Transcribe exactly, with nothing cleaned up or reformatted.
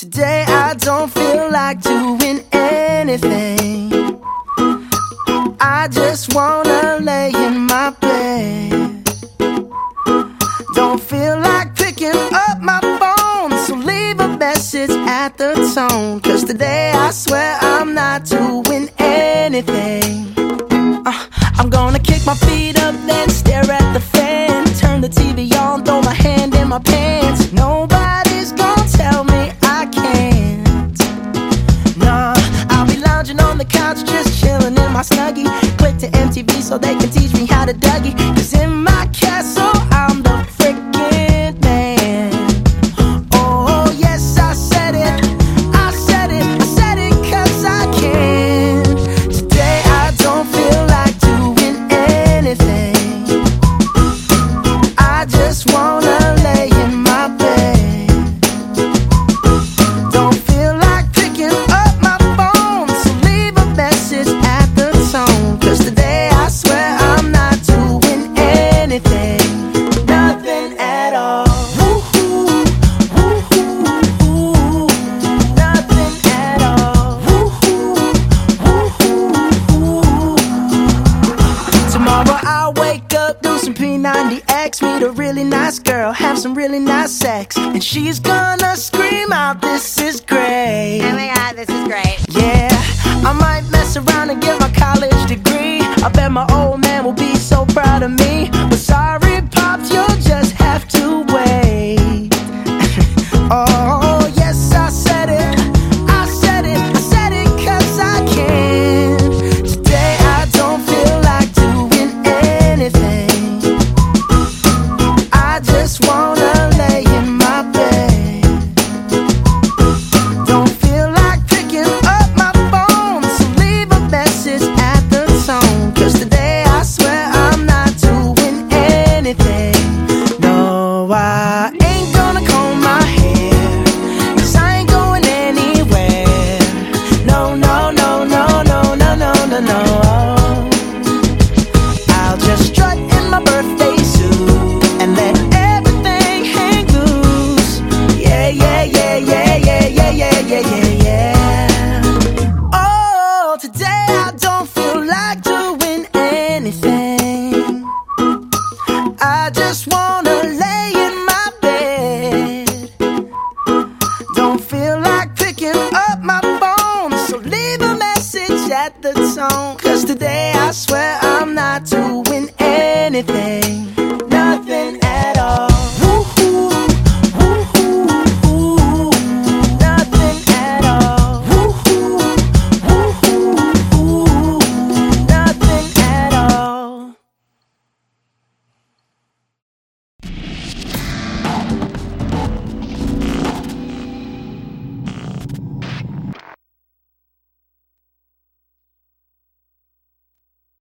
Today I don't feel like doing anything. I just wanna lay in my bed. Don't feel like picking up my phone, so leave a message at the tone. Cause today I swear I'm not doing anything. uh, I'm gonna kick my feet up, then stare at the fan. Turn the T V on, throw my hand in my pants. Nobody's gonna tell me I can't. Nah, I'll be lounging on the couch, just chilling in my Snuggie. Click to M T V so they can teach me how to Dougie. Cause in my castle I'm the freaking man. Oh yes, I said it, I said it, I said it cause I can. Today I don't feel like doing anything. I just wanna lay in my bed. Don't feel like picking up my phone, so leave a message at the tone. Cause today I swear I'm not doing anything. Nothing at all. Woo-hoo, woo-hoo, woo. Nothing at all. Woo-hoo, woo-hoo, woo. Tomorrow I'll wake up, do some P ninety X, meet a really nice girl, have some really nice sex, and she's gonna scream out, "This is great." Oh my god, this is great. Yeah, I might mess around and get my college degree. I bet my old man will be so proud of me. But sorry, Pops, you'll just have to wait. Oh, yes, I said it, I said it, I said it cause I can. Today I don't feel like doing anything. I just wanna lay in my bed. Don't feel like picking up my phone, so leave a message at the tone. Cause today I swear I'm not doing anything. No, I ain't gonna comb my hair, cause I ain't going anywhere. No, no, no, no, no, no, no, no, no. I'll just strut in my birthday suit and let everything hang loose. Yeah, yeah, yeah, yeah, yeah, yeah, yeah, yeah, yeah, yeah. Oh, today I don't feel like doing anything. I just wanna